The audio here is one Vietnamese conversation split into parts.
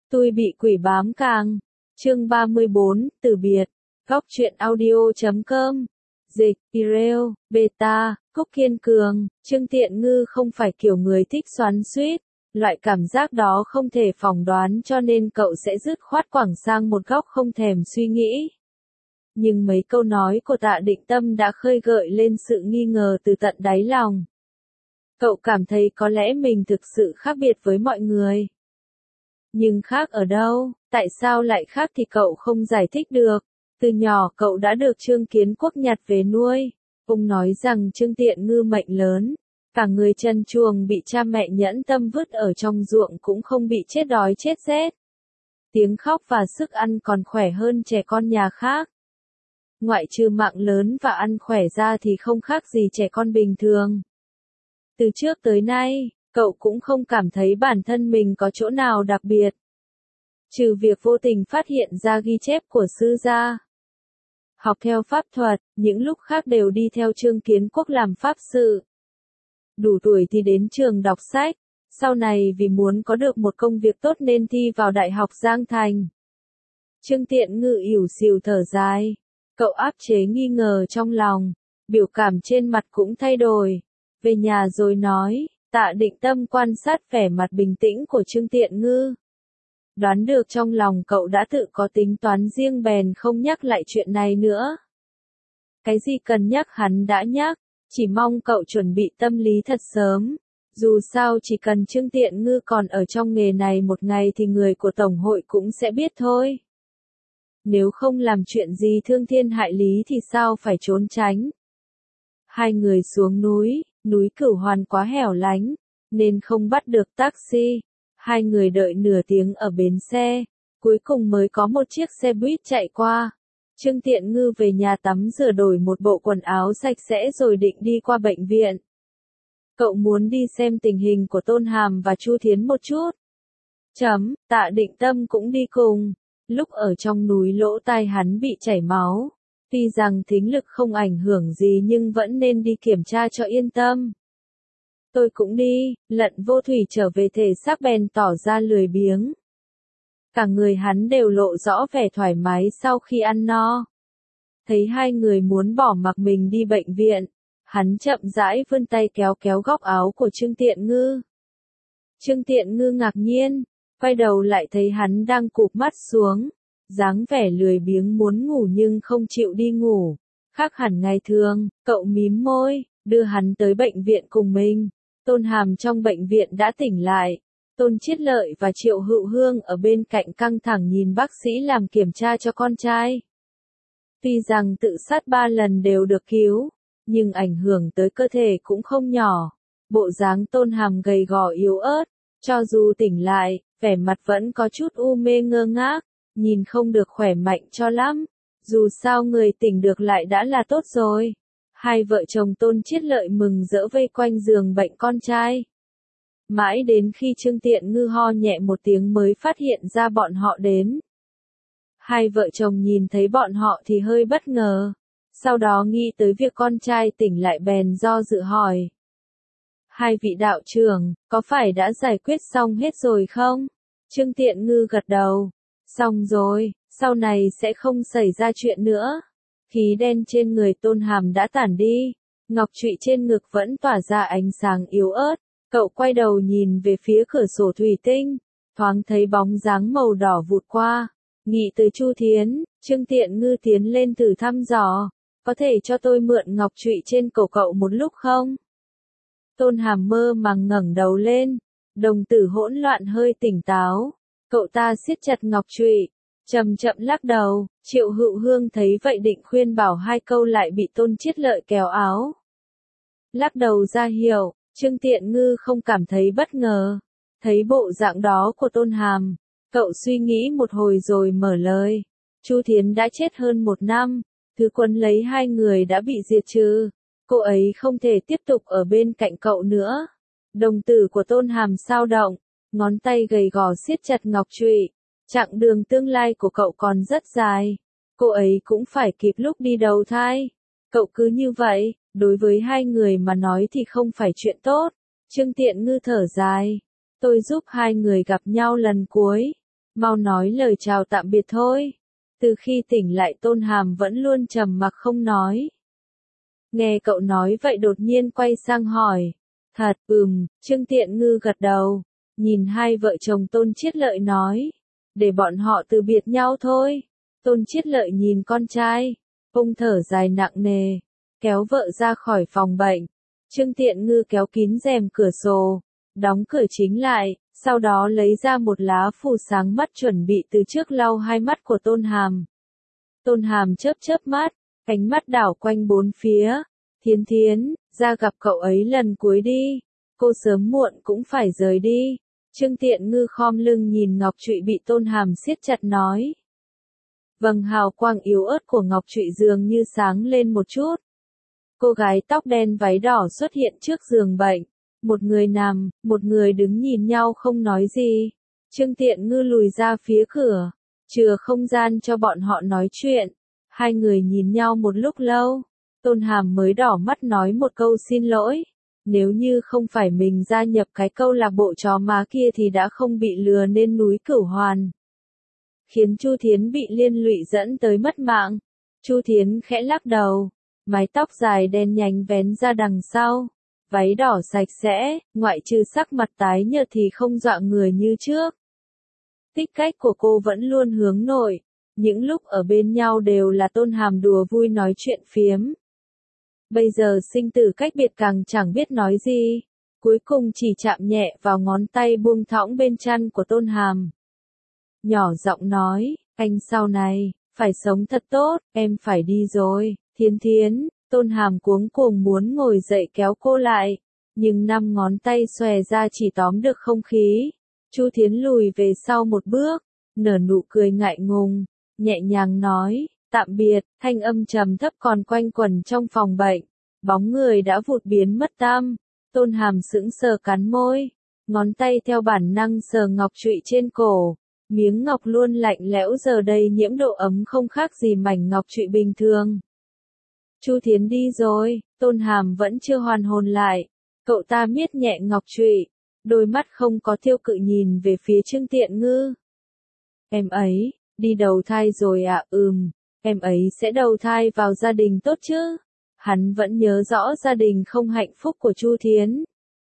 Tôi bị quỷ bám càng. Chương 34, từ biệt. Góc truyện audio.com. Dịch, Ireo, Beta, Cúc Kiên Cường, Trương Tiện Ngư không phải kiểu người thích xoắn xuýt. Loại cảm giác đó không thể phỏng đoán cho nên cậu sẽ dứt khoát quẳng sang một góc không thèm suy nghĩ. Nhưng mấy câu nói của Tạ Định Tâm đã khơi gợi lên sự nghi ngờ từ tận đáy lòng. Cậu cảm thấy có lẽ mình thực sự khác biệt với mọi người. Nhưng khác ở đâu, tại sao lại khác thì cậu không giải thích được. Từ nhỏ cậu đã được Trương Kiến Quốc nhặt về nuôi. Ông nói rằng Trương Tiện Ngư mệnh lớn. Cả người trần truồng bị cha mẹ nhẫn tâm vứt ở trong ruộng cũng không bị chết đói chết rét. Tiếng khóc và sức ăn còn khỏe hơn trẻ con nhà khác. Ngoại trừ mạng lớn và ăn khỏe ra thì không khác gì trẻ con bình thường. Từ trước tới nay, cậu cũng không cảm thấy bản thân mình có chỗ nào đặc biệt. Trừ việc vô tình phát hiện ra ghi chép của sư gia. Học theo pháp thuật, những lúc khác đều đi theo Trương Kiến Quốc làm pháp sự. Đủ tuổi thì đến trường đọc sách, sau này vì muốn có được một công việc tốt nên thi vào Đại học Giang Thành. Trương Tiện Ngư ỉu xìu thở dài, cậu áp chế nghi ngờ trong lòng, biểu cảm trên mặt cũng thay đổi. Về nhà rồi nói, Tạ Định Tâm quan sát vẻ mặt bình tĩnh của Trương Tiện Ngư. Đoán được trong lòng cậu đã tự có tính toán riêng bèn không nhắc lại chuyện này nữa. Cái gì cần nhắc hắn đã nhắc, chỉ mong cậu chuẩn bị tâm lý thật sớm. Dù sao chỉ cần Trương Tiện Ngư còn ở trong nghề này một ngày thì người của Tổng hội cũng sẽ biết thôi. Nếu không làm chuyện gì thương thiên hại lý thì sao phải trốn tránh. Hai người xuống núi Cửu Hoàn quá hẻo lánh, nên không bắt được taxi. Hai người đợi nửa tiếng ở bến xe, cuối cùng mới có một chiếc xe buýt chạy qua. Trương Tiện Ngư về nhà tắm rửa đổi một bộ quần áo sạch sẽ rồi định đi qua bệnh viện. Cậu muốn đi xem tình hình của Tôn Hàm và Chu Thiến một chút. Tạ Định Tâm cũng đi cùng. Lúc ở trong núi lỗ tai hắn bị chảy máu. Tuy rằng thính lực không ảnh hưởng gì nhưng vẫn nên đi kiểm tra cho yên tâm. Tôi cũng đi, Lận Vô Thủy trở về thể xác bèn tỏ ra lười biếng. Cả người hắn đều lộ rõ vẻ thoải mái sau khi ăn no. Thấy hai người muốn bỏ mặc mình đi bệnh viện, hắn chậm rãi vươn tay kéo kéo góc áo của Trương Tiện Ngư. Trương Tiện Ngư ngạc nhiên, quay đầu lại thấy hắn đang cụp mắt xuống, dáng vẻ lười biếng muốn ngủ nhưng không chịu đi ngủ. Khác hẳn ngày thường, cậu mím môi, đưa hắn tới bệnh viện cùng mình. Tôn Hàm trong bệnh viện đã tỉnh lại. Tôn Chiết Lợi và Triệu Hữu Hương ở bên cạnh căng thẳng nhìn bác sĩ làm kiểm tra cho con trai. Tuy rằng tự sát 3 lần đều được cứu, nhưng ảnh hưởng tới cơ thể cũng không nhỏ. Bộ dáng Tôn Hàm gầy gò yếu ớt, cho dù tỉnh lại, vẻ mặt vẫn có chút u mê ngơ ngác, nhìn không được khỏe mạnh cho lắm. Dù sao người tỉnh được lại đã là tốt rồi. Hai vợ chồng Tôn Chiết Lợi mừng rỡ vây quanh giường bệnh con trai. Mãi đến khi Trương Tiện Ngư ho nhẹ một tiếng mới phát hiện ra bọn họ đến. Hai vợ chồng nhìn thấy bọn họ thì hơi bất ngờ. Sau đó nghĩ tới việc con trai tỉnh lại bèn do dự hỏi. Hai vị đạo trưởng, có phải đã giải quyết xong hết rồi không? Trương Tiện Ngư gật đầu. Xong rồi, sau này sẽ không xảy ra chuyện nữa. Khí đen trên người Tôn Hàm đã tản đi. Ngọc trụy trên ngực vẫn tỏa ra ánh sáng yếu ớt. Cậu quay đầu nhìn về phía cửa sổ thủy tinh, thoáng thấy bóng dáng màu đỏ vụt qua. Nghĩ từ Chu Thiến, Trương Tiện Ngư tiến lên thử thăm dò. Có thể cho tôi mượn ngọc trụy trên cổ cậu một lúc không? Tôn Hàm mơ màng ngẩng đầu lên, đồng tử hỗn loạn hơi tỉnh táo. Cậu ta siết chặt ngọc trụy, chậm chậm lắc đầu. Triệu Hữu Hương thấy vậy định khuyên bảo hai câu lại bị Tôn Chiết Lợi kéo áo. Lắc đầu ra hiệu. Trương Tiện Ngư không cảm thấy bất ngờ. Thấy bộ dạng đó của Tôn Hàm, cậu suy nghĩ một hồi rồi mở lời. Chu Thiến đã chết hơn 1 năm, thứ quấn lấy hai người đã bị diệt trừ. Cô ấy không thể tiếp tục ở bên cạnh cậu nữa. Đồng tử của Tôn Hàm sao động, ngón tay gầy gò siết chặt ngọc trụy. Chặng đường tương lai của cậu còn rất dài. Cô ấy cũng phải kịp lúc đi đầu thai. Cậu cứ như vậy, đối với hai người mà nói thì không phải chuyện tốt. Trương Tiện Ngư thở dài. Tôi giúp hai người gặp nhau lần cuối. mau nói lời chào tạm biệt thôi. Từ khi tỉnh lại Tôn Hàm vẫn luôn trầm mặc không nói. Nghe cậu nói vậy đột nhiên quay sang hỏi. Thật, Trương Tiện Ngư gật đầu, nhìn hai vợ chồng Tôn Chiết Lợi nói. Để bọn họ từ biệt nhau thôi. Tôn Chiết Lợi nhìn con trai, ông thở dài nặng nề, kéo vợ ra khỏi phòng bệnh. Trương Tiện Ngư kéo kín rèm cửa sổ, đóng cửa chính lại, sau đó lấy ra một lá phù sáng mắt chuẩn bị từ trước lau hai mắt của Tôn Hàm. Tôn Hàm chớp chớp mắt, ánh mắt đảo quanh bốn phía. Thiến Thiến, ra gặp cậu ấy lần cuối đi, cô sớm muộn cũng phải rời đi. Trương Tiện Ngư khom lưng nhìn ngọc trụy bị Tôn Hàm siết chặt nói. Vầng hào quang yếu ớt của ngọc trụy dường như sáng lên một chút. Cô gái tóc đen váy đỏ xuất hiện trước giường bệnh. Một người nằm, một người đứng nhìn nhau không nói gì. Trương Tiện Ngư lùi ra phía cửa, chừa không gian cho bọn họ nói chuyện. Hai người nhìn nhau một lúc lâu. Tôn Hàm mới đỏ mắt nói một câu xin lỗi. Nếu như không phải mình gia nhập cái câu lạc bộ chó má kia thì đã không bị lừa lên núi Cửu Hoàn. Khiến Chu Thiến bị liên lụy dẫn tới mất mạng. Chu Thiến khẽ lắc đầu, mái tóc dài đen nhánh vén ra đằng sau, váy đỏ sạch sẽ, ngoại trừ sắc mặt tái nhợt thì không dọa người như trước. Tích cách của cô vẫn luôn hướng nội, những lúc ở bên nhau đều là Tôn Hàm đùa vui nói chuyện phiếm. Bây giờ sinh tử cách biệt càng chẳng biết nói gì, cuối cùng chỉ chạm nhẹ vào ngón tay buông thõng bên chân của Tôn Hàm. Nhỏ giọng nói, anh sau này, phải sống thật tốt, em phải đi rồi. Thiến Thiến, Tôn Hàm cuống cuồng muốn ngồi dậy kéo cô lại, nhưng 5 ngón tay xòe ra chỉ tóm được không khí. Chu Thiến lùi về sau một bước, nở nụ cười ngại ngùng, nhẹ nhàng nói, tạm biệt. Thanh âm trầm thấp còn quanh quẩn trong phòng bệnh, bóng người đã vụt biến mất tăm. Tôn Hàm sững sờ cắn môi, ngón tay theo bản năng sờ ngọc trụy trên cổ. Miếng ngọc luôn lạnh lẽo giờ đây nhiễm độ ấm không khác gì mảnh ngọc trụy bình thường. Chu Thiến đi rồi, Tôn Hàm vẫn chưa hoàn hồn lại. Cậu ta miết nhẹ ngọc trụy, đôi mắt không có tiêu cự nhìn về phía Trương Tiện Ngư. Em ấy, đi đầu thai rồi à? Em ấy sẽ đầu thai vào gia đình tốt chứ? Hắn vẫn nhớ rõ gia đình không hạnh phúc của Chu Thiến.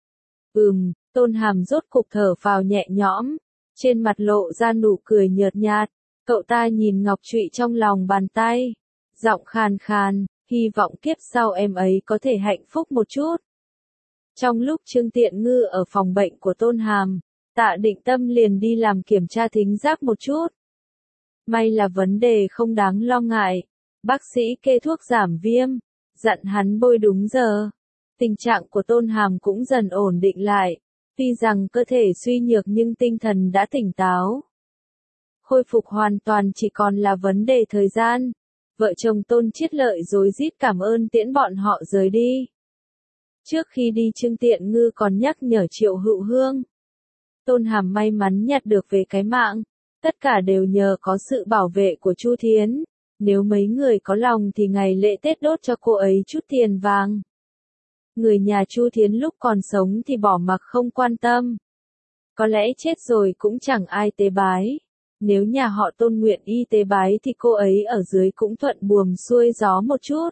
Tôn Hàm rốt cục thở phào nhẹ nhõm, trên mặt lộ ra nụ cười nhợt nhạt. Cậu ta nhìn ngọc trụy trong lòng bàn tay, giọng khàn khàn, hy vọng kiếp sau em ấy có thể hạnh phúc một chút. Trong lúc Trương Tiện Ngư ở phòng bệnh của Tôn Hàm, Tạ Định Tâm liền đi làm kiểm tra thính giác một chút. May là vấn đề không đáng lo ngại. Bác sĩ kê thuốc giảm viêm, dặn hắn bôi đúng giờ. Tình trạng của Tôn Hàm cũng dần ổn định lại. Tuy rằng cơ thể suy nhược nhưng tinh thần đã tỉnh táo. Khôi phục hoàn toàn chỉ còn là vấn đề thời gian. Vợ chồng Tôn Chiết Lợi rối rít cảm ơn tiễn bọn họ rời đi. Trước khi đi Trương Tiện Ngư còn nhắc nhở Triệu Hữu Hương. Tôn Hàm may mắn nhặt được về cái mạng. Tất cả đều nhờ có sự bảo vệ của Chu Thiến. Nếu mấy người có lòng thì ngày lễ Tết đốt cho cô ấy chút tiền vàng. Người nhà Chu Thiến lúc còn sống thì bỏ mặc không quan tâm. Có lẽ chết rồi cũng chẳng ai tế bái. Nếu nhà họ Tôn nguyện y tế bái thì cô ấy ở dưới cũng thuận buồm xuôi gió một chút.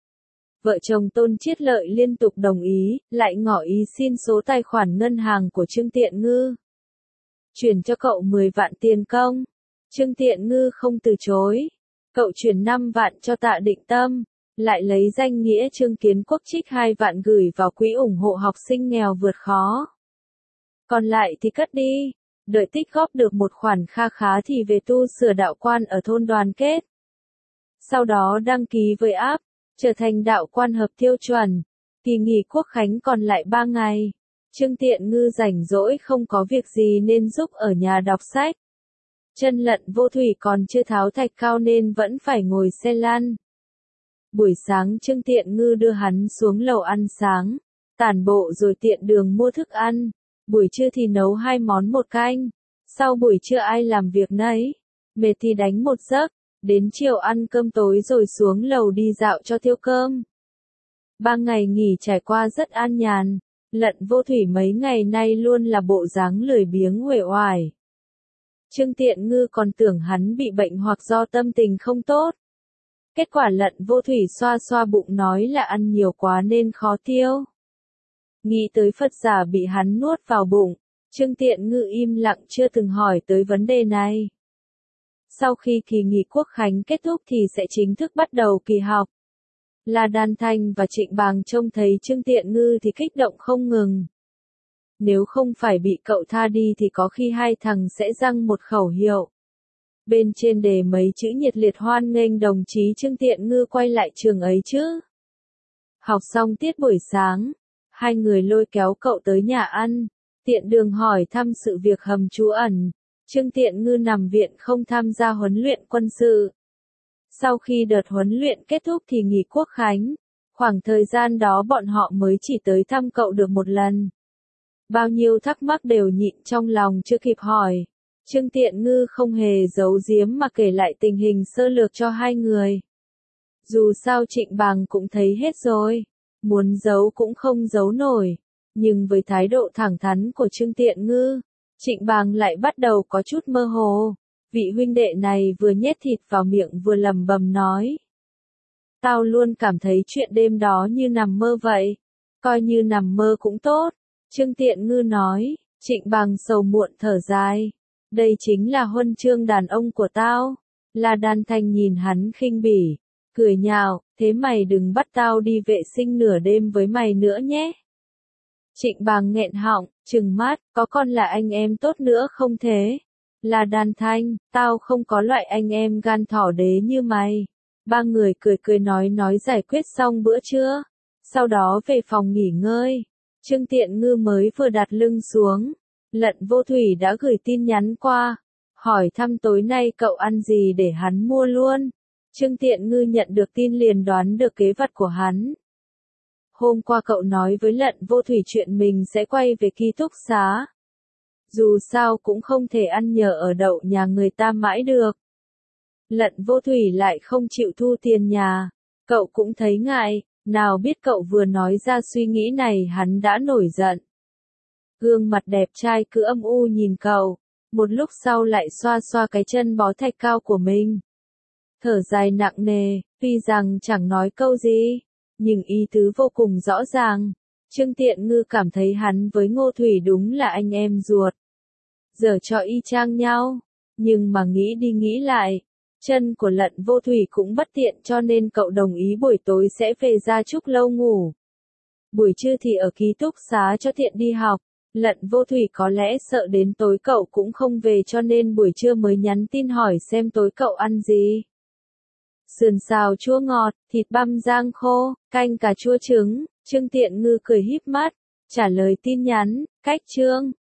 Vợ chồng Tôn Chiết Lợi liên tục đồng ý, lại ngỏ ý xin số tài khoản ngân hàng của Trương Tiện Ngư. Chuyển cho cậu 10 vạn tiền công. Trương Tiện Ngư không từ chối. Cậu chuyển 5 vạn cho Tạ Định Tâm, lại lấy danh nghĩa Trương Kiến Quốc trích 2 vạn gửi vào quỹ ủng hộ học sinh nghèo vượt khó. Còn lại thì cất đi, đợi tích góp được một khoản kha khá thì về tu sửa đạo quan ở thôn Đoàn Kết. Sau đó đăng ký với áp, trở thành đạo quan hợp tiêu chuẩn. Kỳ nghỉ Quốc khánh còn lại 3 ngày. Trương Tiện Ngư rảnh rỗi không có việc gì nên giúp ở nhà đọc sách. Chân Lận Vô Thủy còn chưa tháo thạch cao nên vẫn phải ngồi xe lăn. Buổi sáng Trương Tiện Ngư đưa hắn xuống lầu ăn sáng, tản bộ rồi tiện đường mua thức ăn. Buổi trưa thì nấu 2 món một canh. Sau buổi trưa ai làm việc nấy, mệt thì đánh một giấc, đến chiều ăn cơm tối rồi xuống lầu đi dạo cho tiêu cơm. 3 ngày nghỉ trải qua rất an nhàn. Lận Vô Thủy mấy ngày nay luôn là bộ dáng lười biếng uể oải. Trương Tiện Ngư còn tưởng hắn bị bệnh hoặc do tâm tình không tốt. Kết quả Lận Vô Thủy xoa xoa bụng nói là ăn nhiều quá nên khó tiêu. Nghĩ tới Phật giả bị hắn nuốt vào bụng, Trương Tiện Ngư im lặng chưa từng hỏi tới vấn đề này. Sau khi kỳ nghỉ Quốc khánh kết thúc thì sẽ chính thức bắt đầu kỳ học. La Đan Thanh và Trịnh Bàng trông thấy Trương Tiện Ngư thì kích động không ngừng. Nếu không phải bị cậu tha đi thì có khi hai thằng sẽ giăng một khẩu hiệu. Bên trên đề mấy chữ nhiệt liệt hoan nghênh đồng chí Trương Tiện Ngư quay lại trường ấy chứ. Học xong tiết buổi sáng, hai người lôi kéo cậu tới nhà ăn, tiện đường hỏi thăm sự việc hầm trú ẩn. Trương Tiện Ngư nằm viện không tham gia huấn luyện quân sự. Sau khi đợt huấn luyện kết thúc thì nghỉ Quốc khánh, khoảng thời gian đó bọn họ mới chỉ tới thăm cậu được một lần. Bao nhiêu thắc mắc đều nhịn trong lòng chưa kịp hỏi. Trương Tiện Ngư không hề giấu giếm mà kể lại tình hình sơ lược cho hai người. Dù sao Trịnh Bàng cũng thấy hết rồi, muốn giấu cũng không giấu nổi, nhưng với thái độ thẳng thắn của Trương Tiện Ngư, Trịnh Bàng lại bắt đầu có chút mơ hồ. Vị huynh đệ này vừa nhét thịt vào miệng vừa lẩm bẩm nói. Tao luôn cảm thấy chuyện đêm đó như nằm mơ vậy, coi như nằm mơ cũng tốt. Trương Tiện Ngư nói, Trịnh Bàng sầu muộn thở dài. Đây chính là huân chương đàn ông của tao. La Đan Thanh nhìn hắn khinh bỉ, cười nhạo, thế mày đừng bắt tao đi vệ sinh nửa đêm với mày nữa nhé. Trịnh Bàng nghẹn họng, trừng mắt, có con là anh em tốt nữa không thế? La Đan Thanh, tao không có loại anh em gan thỏ đế như mày. Ba người cười cười nói giải quyết xong bữa trưa. Sau đó về phòng nghỉ ngơi. Trương Tiện Ngư mới vừa đặt lưng xuống. Lận Vô Thủy đã gửi tin nhắn qua. Hỏi thăm tối nay cậu ăn gì để hắn mua luôn. Trương Tiện Ngư nhận được tin liền đoán được kế vật của hắn. Hôm qua cậu nói với Lận Vô Thủy chuyện mình sẽ quay về ký túc xá. Dù sao cũng không thể ăn nhờ ở đậu nhà người ta mãi được. Lận Vô Thủy lại không chịu thu tiền nhà. Cậu cũng thấy ngại, nào biết cậu vừa nói ra suy nghĩ này hắn đã nổi giận. Gương mặt đẹp trai cứ âm u nhìn cậu, một lúc sau lại xoa xoa cái chân bó thạch cao của mình. Thở dài nặng nề, tuy rằng chẳng nói câu gì, nhưng ý tứ vô cùng rõ ràng. Trương Tiện Ngư cảm thấy hắn với Ngô Thủy đúng là anh em ruột. Giờ cho y chang nhau, nhưng mà nghĩ đi nghĩ lại, chân của Lận Vô Thủy cũng bất tiện cho nên cậu đồng ý buổi tối sẽ về Gia Trúc Lâu ngủ. Buổi trưa thì ở ký túc xá cho tiện đi học. Lận Vô Thủy có lẽ sợ đến tối cậu cũng không về cho nên buổi trưa mới nhắn tin hỏi xem tối cậu ăn gì. Sườn xào chua ngọt, thịt băm rang khô, canh cà chua trứng. Trương Tiện Ngư cười híp mắt, trả lời tin nhắn, cách Trương.